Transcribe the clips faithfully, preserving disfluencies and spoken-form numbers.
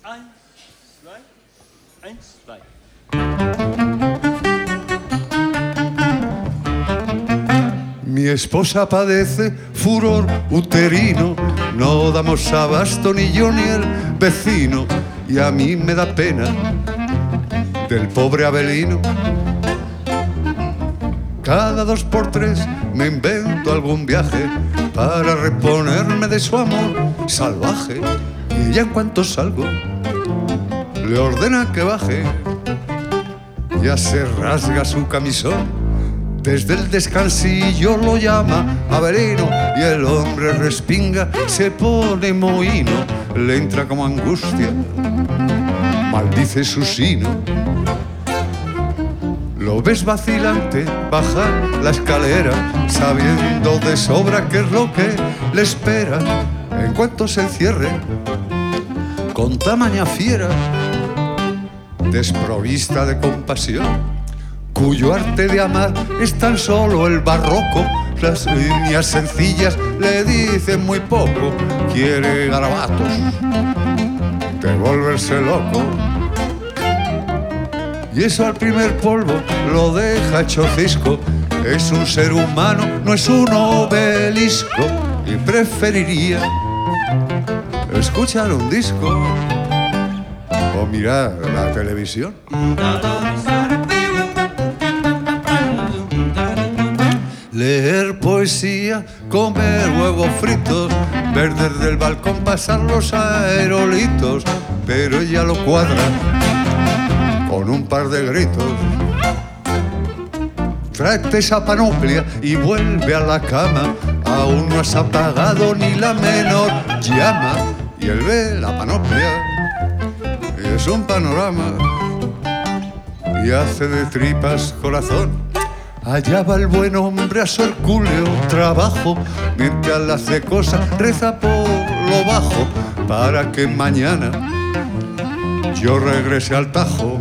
Mi esposa padece furor uterino, no damos abasto ni yo ni el vecino, y a mí me da pena del pobre Abelino. Cada dos por tres me invento algún viaje para reponerme de su amor salvaje, y ella en cuanto salgo le ordena que baje. Ya se rasga su camisón, desde el descansillo lo llama Abelino, y el hombre respinga, se pone mohino, le entra como angustia, maldice su sino. Lo ves vacilante bajar la escalera, sabiendo de sobra qué es lo que le espera. En cuanto se encierre con tamaña fiera, desprovista de compasión, cuyo arte de amar es tan solo el barroco, las líneas sencillas le dicen muy poco, quiere garabatos de volverse loco. Y eso al primer polvo lo deja hecho cisco, es un ser humano, no es un obelisco, y preferiría escuchar un disco o mirar la televisión. Leer poesía, comer huevos fritos, ver desde el balcón pasar los aerolitos, pero ella lo cuadra con un par de gritos. Tráete esa panoplia y vuelve a la cama, aún no has apagado ni la menor llama. Y él ve la panoplia y es un panorama, y hace de tripas corazón. Allá va el buen hombre a su hercúleo trabajo, mientras le hace cosas reza por lo bajo, para que mañana yo regrese al Tajo.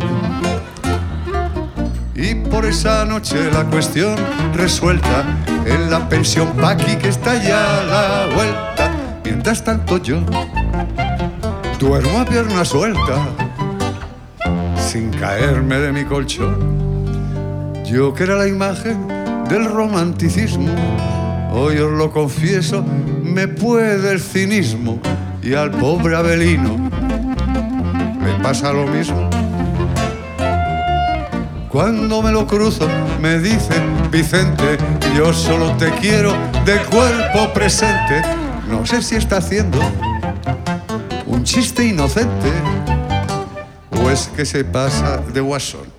Y por esa noche la cuestión resuelta en la pensión Paqui, que está ya a la vuelta. Mientras tanto yo duermo a pierna suelta, sin caerme de mi colchón. Yo que era la imagen del romanticismo, hoy os lo confieso, me puede el cinismo, y al pobre Abelino le pasa lo mismo. Cuando me lo cruzo me dice: Vicente, yo solo te quiero de cuerpo presente. No sé si está haciendo un chiste inocente o es que se pasa de guasón.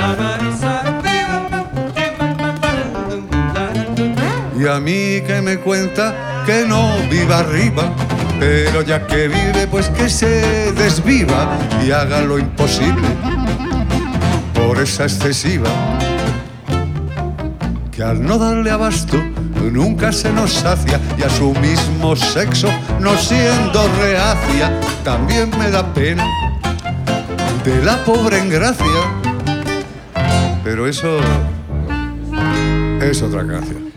Y a mí que me cuenta que no viva arriba, pero ya que vive pues que se desviva y haga lo imposible por esa excesiva, que al no darle abasto nunca se nos sacia, y a su mismo sexo no siendo reacia. También me da pena de la pobre engracia, pero eso es otra canción.